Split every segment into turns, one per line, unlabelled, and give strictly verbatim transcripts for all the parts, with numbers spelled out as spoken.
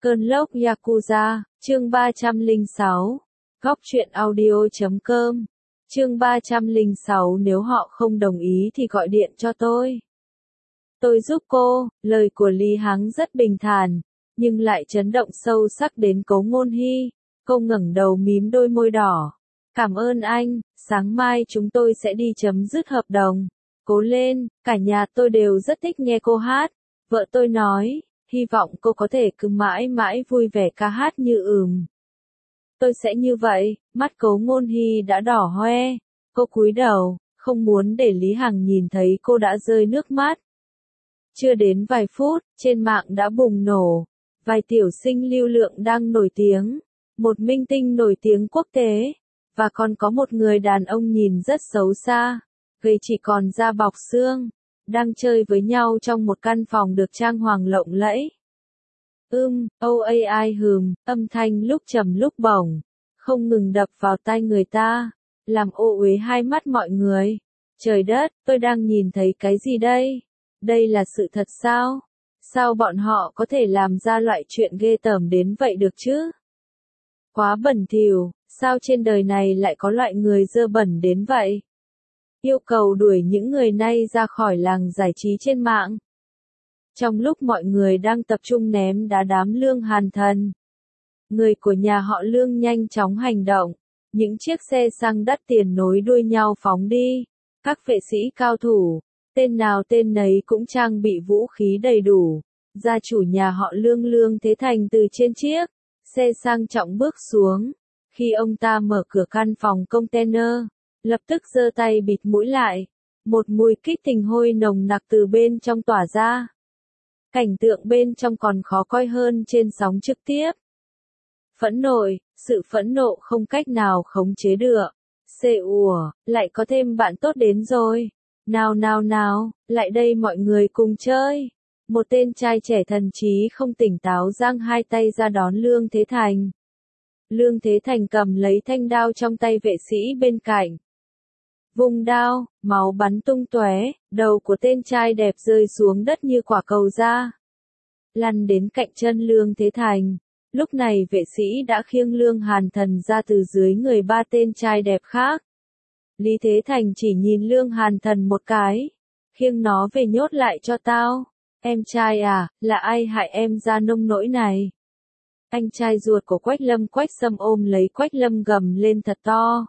Cơn lốc Yakuza, chương ba trăm lẻ sáu. Góc truyện audio chấm com. Chương ba trăm lẻ sáu nếu họ không đồng ý thì gọi điện cho tôi. Tôi giúp cô, lời của Lý Hắng rất bình thản, nhưng lại chấn động sâu sắc đến Cố Ngôn Hy. Cô ngẩng đầu mím đôi môi đỏ. Cảm ơn anh, sáng mai chúng tôi sẽ đi chấm dứt hợp đồng. Cố lên, cả nhà tôi đều rất thích nghe cô hát. Vợ tôi nói, hy vọng cô có thể cứ mãi mãi vui vẻ ca hát như ừm. Tôi sẽ như vậy, mắt Cố Ngôn Hy đã đỏ hoe. Cô cúi đầu, không muốn để Lý Hằng nhìn thấy cô đã rơi nước mắt. Chưa đến vài phút, trên mạng đã bùng nổ. Vài tiểu sinh lưu lượng đang nổi tiếng. Một minh tinh nổi tiếng quốc tế. Và còn có một người đàn ông nhìn rất xấu xa. Gầy chỉ còn da bọc xương. Đang chơi với nhau trong một căn phòng được trang hoàng lộng lẫy. Ưm, ô a i hừm, âm thanh lúc trầm lúc bổng, không ngừng đập vào tai người ta, làm ô uế hai mắt mọi người. Trời đất, tôi đang nhìn thấy cái gì đây? Đây là sự thật sao? Sao bọn họ có thể làm ra loại chuyện ghê tởm đến vậy được chứ? Quá bẩn thỉu, sao trên đời này lại có loại người dơ bẩn đến vậy? Yêu cầu đuổi những người này ra khỏi làng giải trí trên mạng. Trong lúc mọi người đang tập trung ném đá đám Lương Hàn Thần, người của nhà họ Lương nhanh chóng hành động. Những chiếc xe xăng đắt tiền nối đuôi nhau phóng đi. Các vệ sĩ cao thủ, tên nào tên nấy cũng trang bị vũ khí đầy đủ. Gia chủ nhà họ Lương Lương Thế Thành từ trên chiếc xe sang trọng bước xuống. Khi ông ta mở cửa căn phòng container, lập tức giơ tay bịt mũi lại. Một mùi kích tình hôi nồng nặc từ bên trong tỏa ra. Cảnh tượng bên trong còn khó coi hơn trên sóng trực tiếp. Phẫn nộ, sự phẫn nộ không cách nào khống chế được. Xê ủa, lại có thêm bạn tốt đến rồi. Nào nào nào, lại đây mọi người cùng chơi. Một tên trai trẻ thần trí không tỉnh táo giang hai tay ra đón Lương Thế Thành. Lương Thế Thành cầm lấy thanh đao trong tay vệ sĩ bên cạnh. Vung đao, máu bắn tung tóe, đầu của tên trai đẹp rơi xuống đất như quả cầu da. Lăn đến cạnh chân Lương Thế Thành. Lúc này vệ sĩ đã khiêng Lương Hàn Thần ra từ dưới người ba tên trai đẹp khác. Lý Thế Thành chỉ nhìn Lương Hàn Thần một cái. Khiêng nó về nhốt lại cho tao. Em trai à, là ai hại em ra nông nỗi này? Anh trai ruột của Quách Lâm Quách Sâm ôm lấy Quách Lâm gầm lên thật to.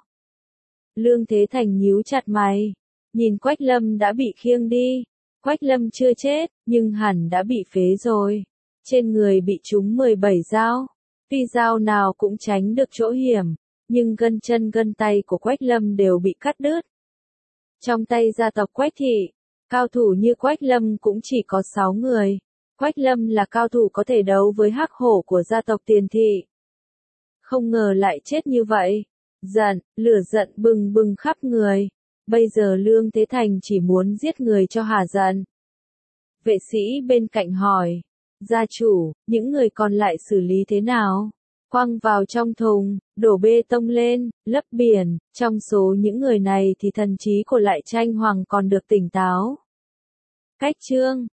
Lương Thế Thành nhíu chặt mày. Nhìn Quách Lâm đã bị khiêng đi. Quách Lâm chưa chết, nhưng hẳn đã bị phế rồi. Trên người bị trúng mười bảy dao. Tuy dao nào cũng tránh được chỗ hiểm, nhưng gân chân gân tay của Quách Lâm đều bị cắt đứt. Trong tay gia tộc Quách Thị, cao thủ như Quách Lâm cũng chỉ có sáu người. Quách Lâm là cao thủ có thể đấu với hắc hổ của gia tộc Tiền Thị. Không ngờ lại chết như vậy. Giận, lửa giận bừng bừng khắp người. Bây giờ Lương Thế Thành chỉ muốn giết người cho hả giận. Vệ sĩ bên cạnh hỏi. Gia chủ, những người còn lại xử lý thế nào? Quăng vào trong thùng, đổ bê tông lên, lấp biển. Trong số những người này thì thần trí của Lại Tranh Hoàng còn được tỉnh táo. Cách chương,